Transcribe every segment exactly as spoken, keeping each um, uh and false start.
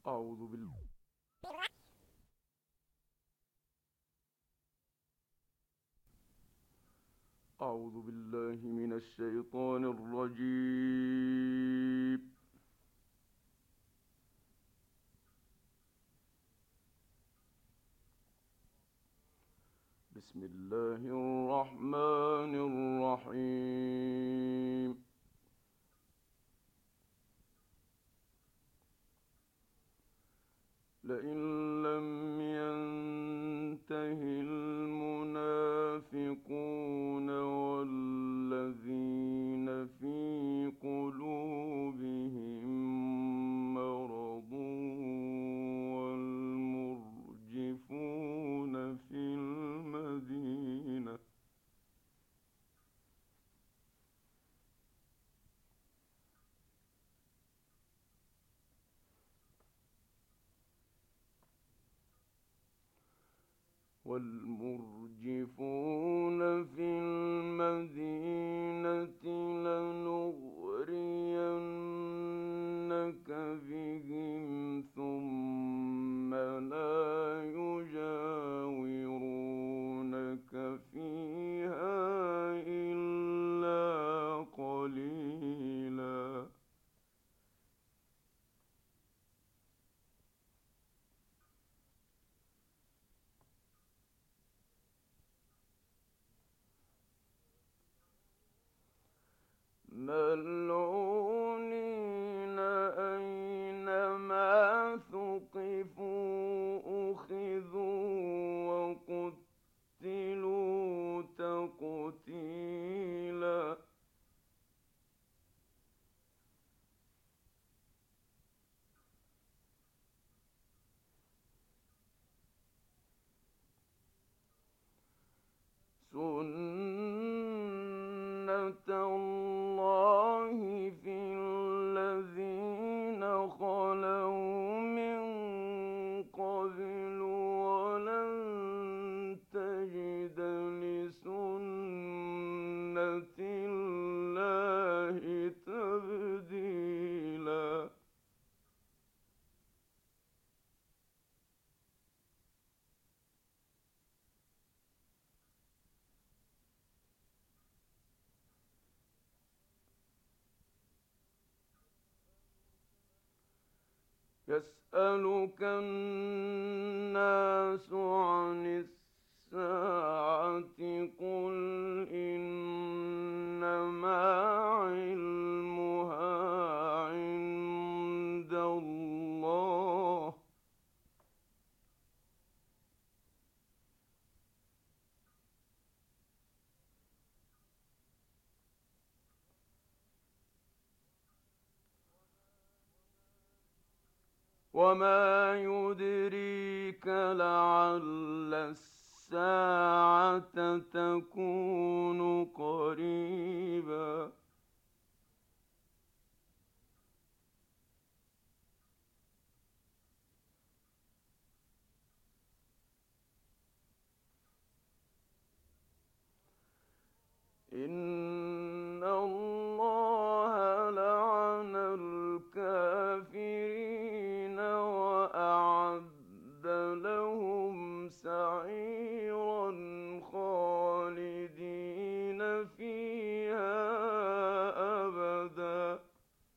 أعوذ بالله أعوذ بالله من الشيطان الرجيم. بسم الله الرحمن الرحيم. لئن لم ينته المنافقون والذين في قلوبهم مرض والمرجفون في المدينة والمرجفون في المدينة لنغرينك بهم ثم لا يجاورونك فيها إلا قليلا. ملعونين أينما ثقفوا أخذوا وقتلوا تقتيلا. سنة الله في الذين خلوا من قبل ولن تجد لسنة الله تبديلا. يسألك الناس عن الساعة قل إنما علمها عند الله وما يدريك لعل الساعة تكون قريبا. إن الله لعن الكافرين وأعد لهم سعيرا خالدين فيها أبدا.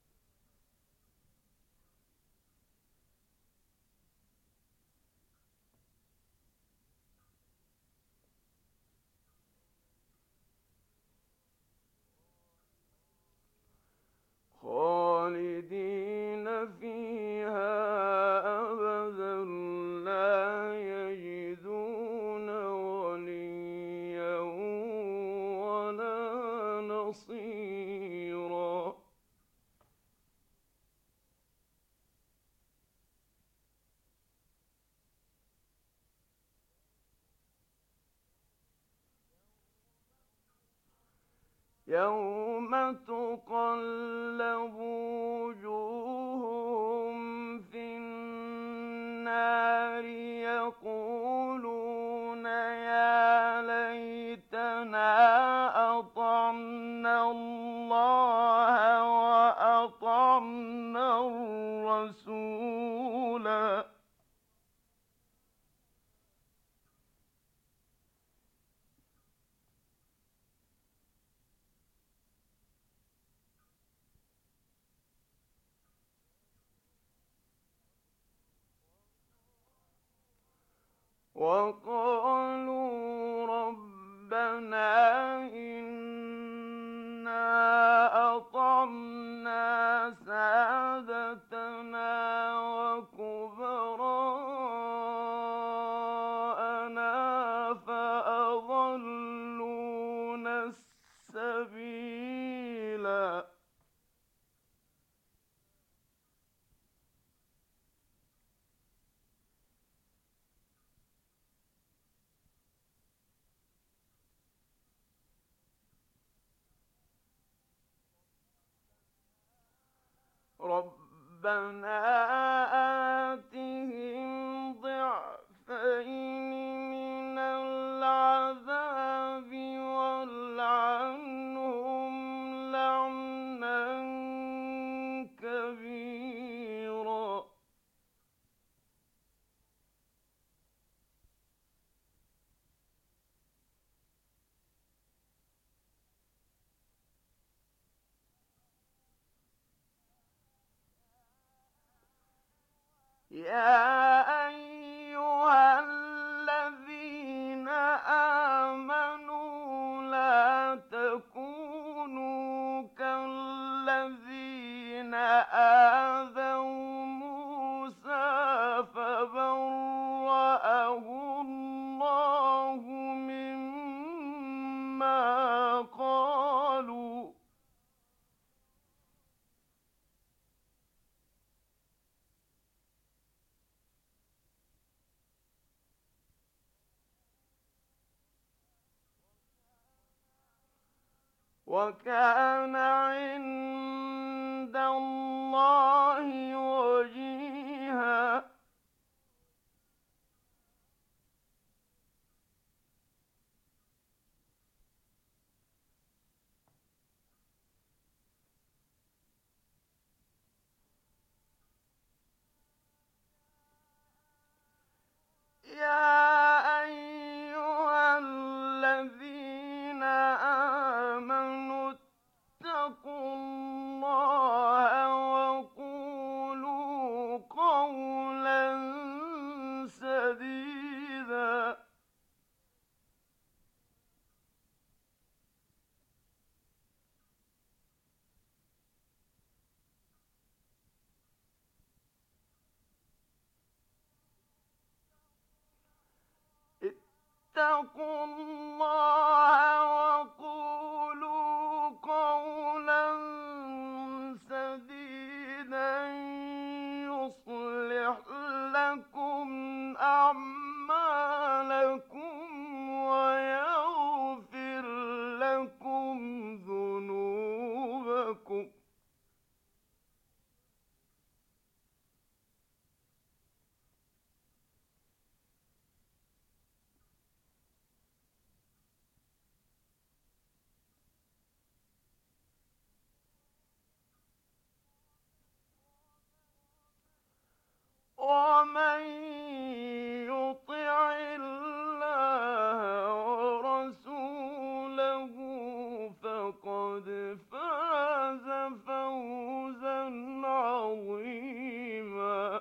خالدين فيها أبدا لا يجدون وليا ولا نصيرا. يوم تقلب وجوههم في النار يقولون يا ليتنا أطعنا الله وأطعنا الرسول وقالوا ربنا إنا أطعنا سادتنا وكبراءنا فأضلونا السبيلا. ربنا آتهم ضعفين من العذاب والعنهم لعنا كبيرا. يا أيها الذين آمنوا لا تكونوا كالذين آذوا موسى فبرأه الله مما قالوا وكان عند الله وجيها. يا أيها الذين آمنوا اتقوا الله وقولوا قولا سديدا. اتقوا الله وقولوا قولا سديدا يصلح لكم أعمالكم ويغفر لكم ذنوبكم. ومن يطع الله ورسوله فقد فاز فوزا عظيما.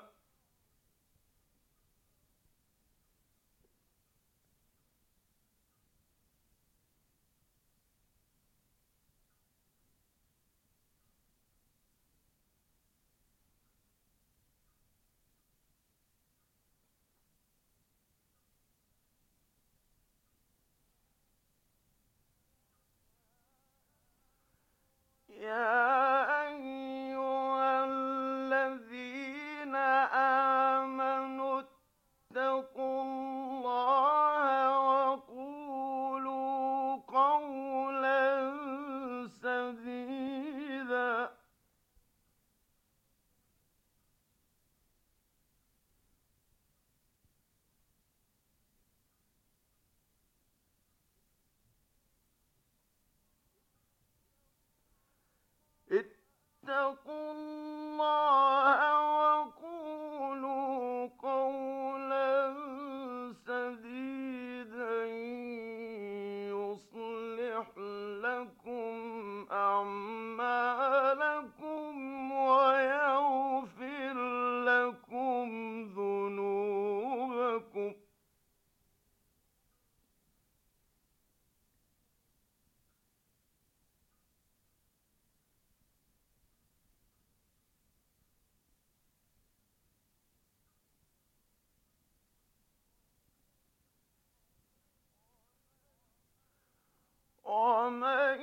ومن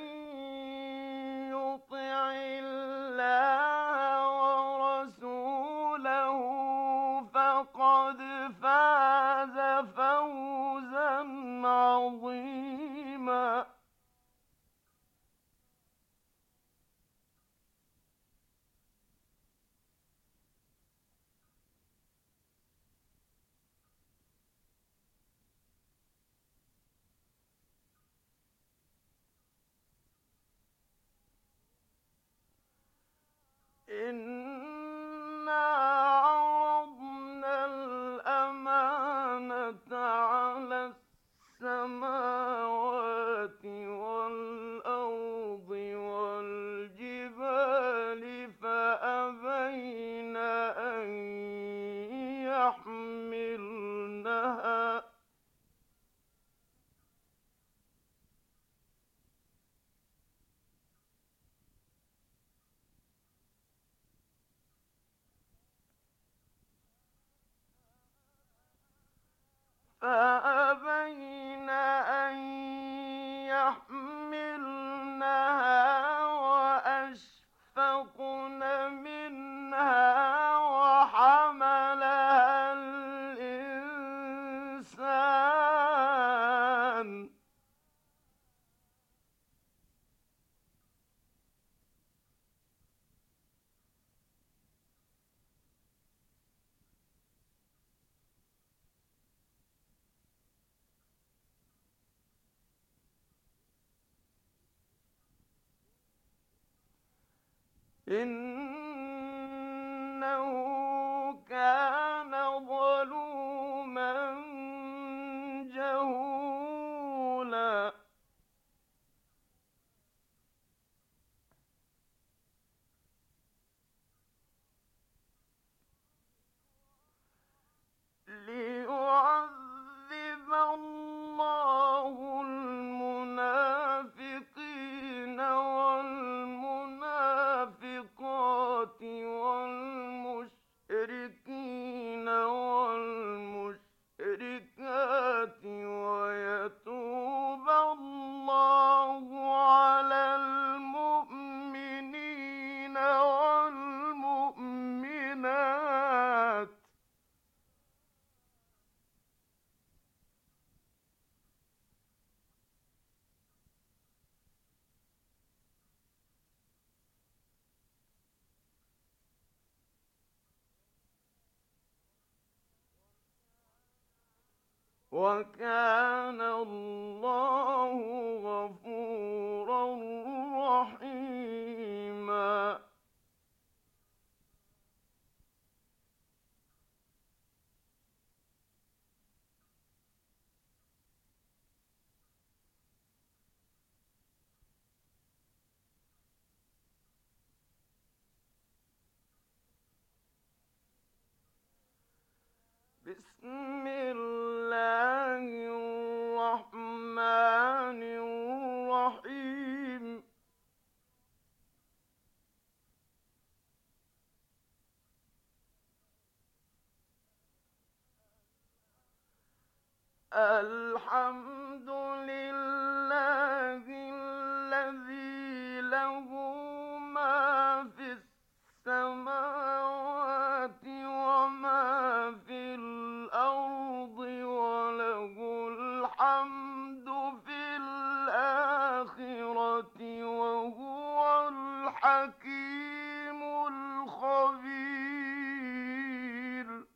يطع الله ورسوله فقد فاز فوزا عظيما. إنا عرضنا الأمانة على السماوات والأرض والجبال فأبين أن يحملنها فأبين أن يحملنها وأشفقن منها وحملها الإنسان إنه كان ظلوما جهولا. ليعذب الله المنافقين والمنافقات والمشركين والمشركات ويتوب الله على المؤمنين والمؤمنات وكان الله غفورا رحيما. بسم الله الرحمن الرحيم. الحمد لله الذي له ما في السماوات وما في الأرض وله الحمد في الآخرة وهو الحكيم الخبير.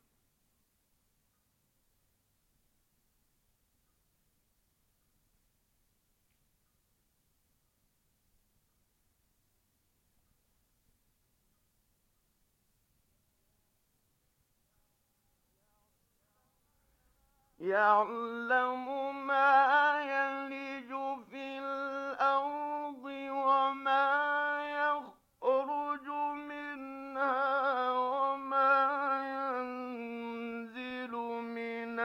يعلم ما يلج في الأرض وما يخرج منها وما ينزل من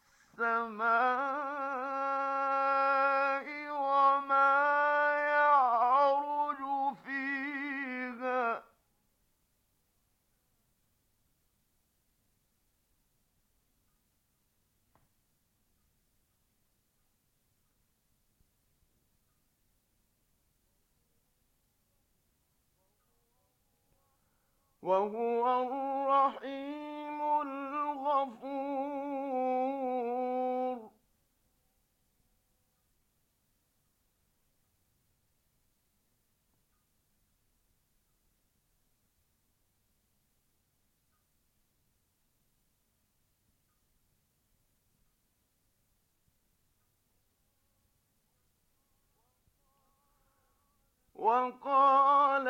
السماء وما يعرج فيها وهو الرحيم الغفور. وقال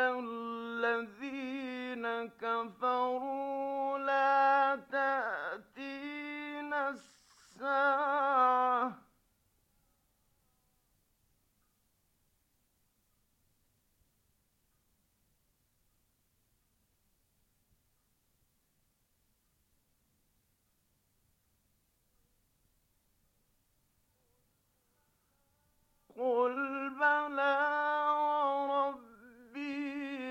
الذين كفروا لا تأتينا الساعة قل بلى وربي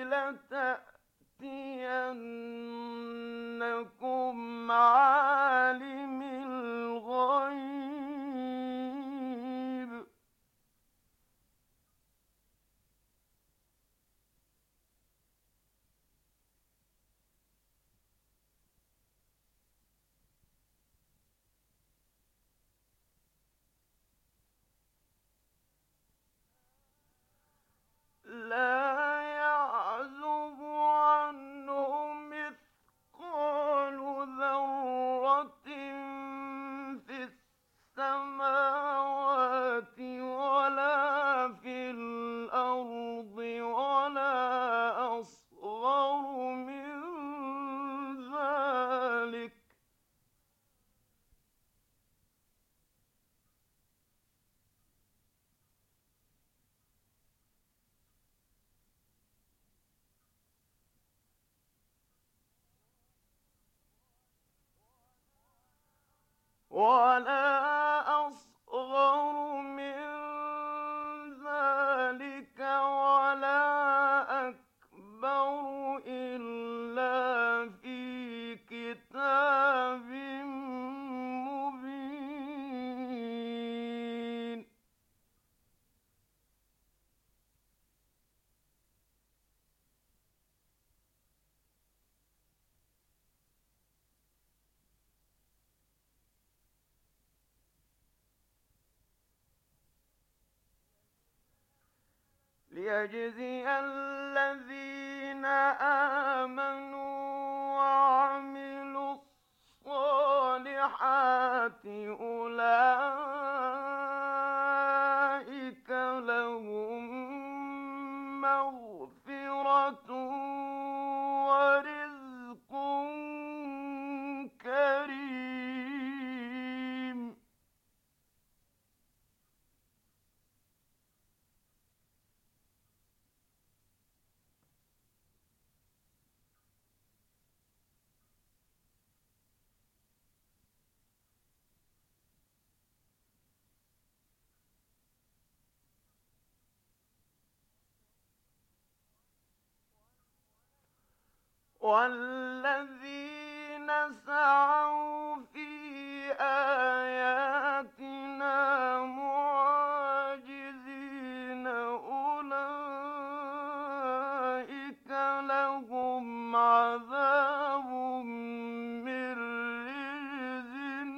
لتأتينكم عالم الغيب لا يعزب عنه مثقال ذرة في السماوات ولا في الأرض ولا أصغر من ذلك ولا أصغر من ذلك ولا أكبر إلا في كتاب مبين. ليجزي الذين آمنوا وعملوا الصالحات أولئك لهم مغفرة ورزق كريم. والذين سعوا في آياتنا معاجزين أولئك لهم عذاب من رجز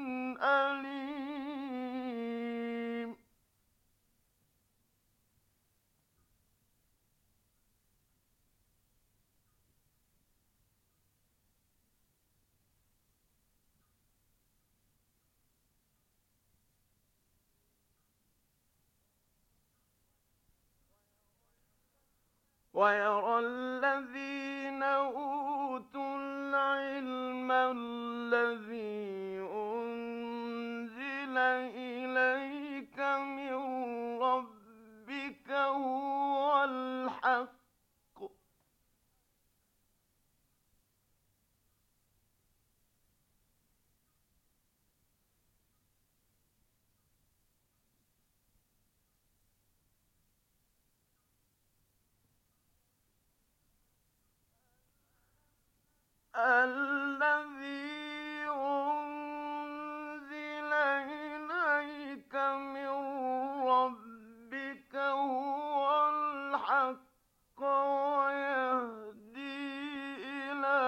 أليم. ويرى الذين أوتوا العلم الذي أنزل إليك من ربك هو الحق الذي أنزل إليك من ربك هو الحق ويهدي إلى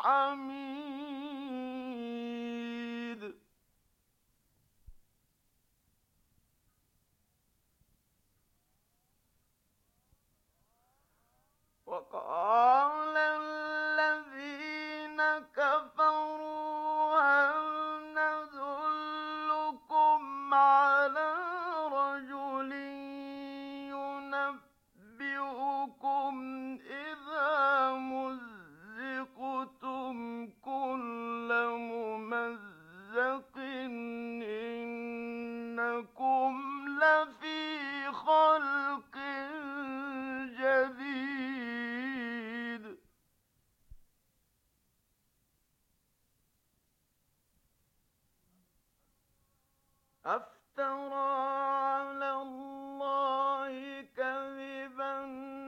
حميد وقال الذين كفروا هل ندلكم على رجل ينبئكم إذا مزقتم كل ممزق إنكم لفي خلق جديد أفترى على الله كذبا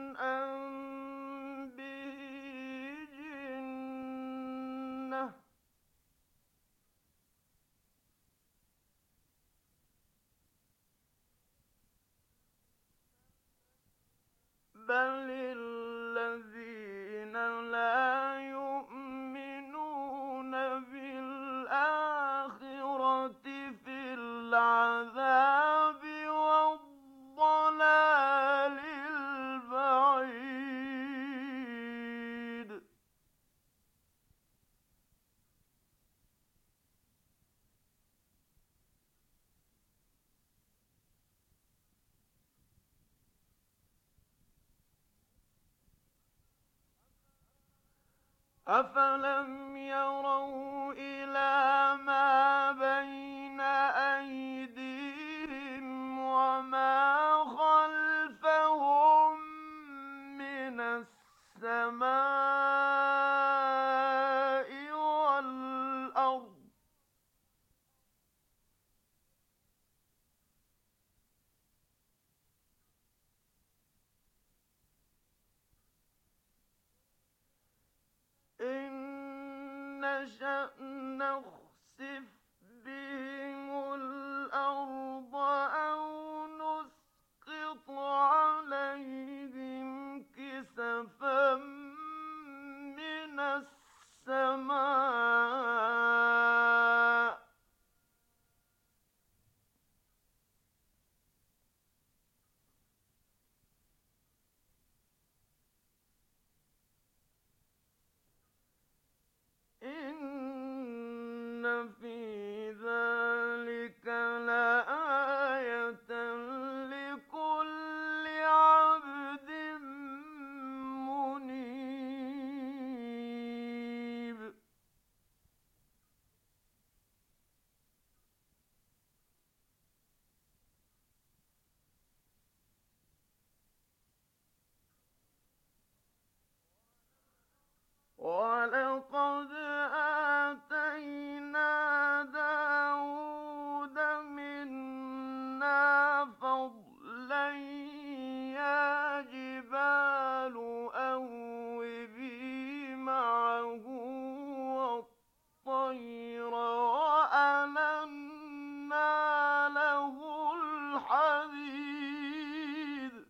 أم به جنة بل الذين لا يؤمنون بالآخرة في العذاب والضلال البعيد أفلم يروا إلى ما بين أيديهم وما خلفهم من السماء والأرض إن نشأ نخسف بهم الأرض أو نسقط عليهم كسفا من السماء إن في ذلك لآية لكل عبد منيب ولقد آتينا داود منا فضلا يا جبال أوبي معه والطير وألنا له الحديد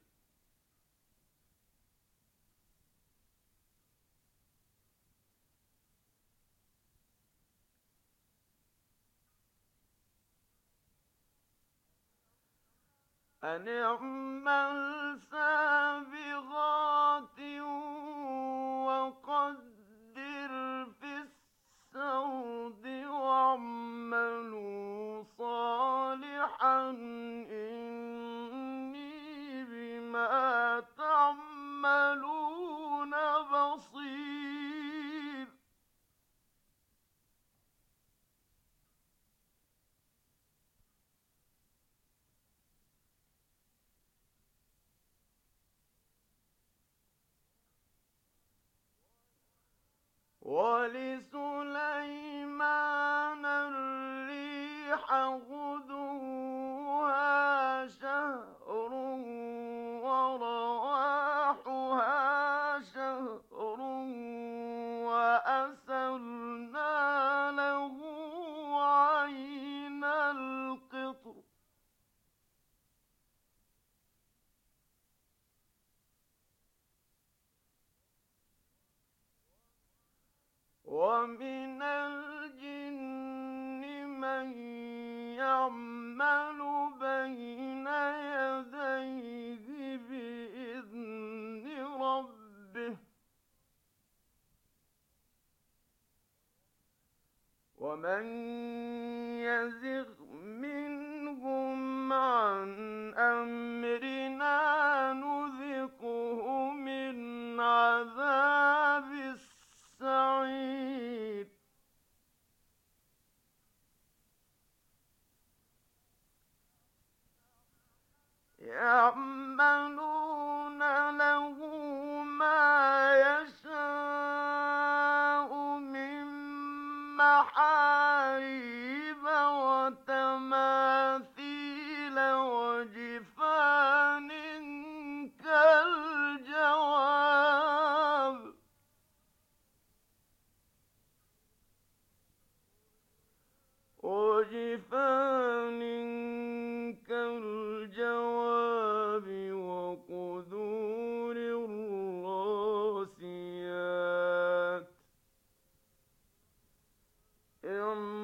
أن اعمل سابغات وقدر في السرد واعملوا صالحا إني بما تعملون بصير ولسليمان الريح غدوها شهر ورواحها شهر وأسلنا له عين القطر ومن الجن من يعمل بين يديه بإذن ربه ومن يزغ منهم عن أمرنا نذقه من عذاب السعير يعملون له ما يشاء من محاريب وتماثيل وجفان كالجواب وجفان كالجواب وقدور الراسيات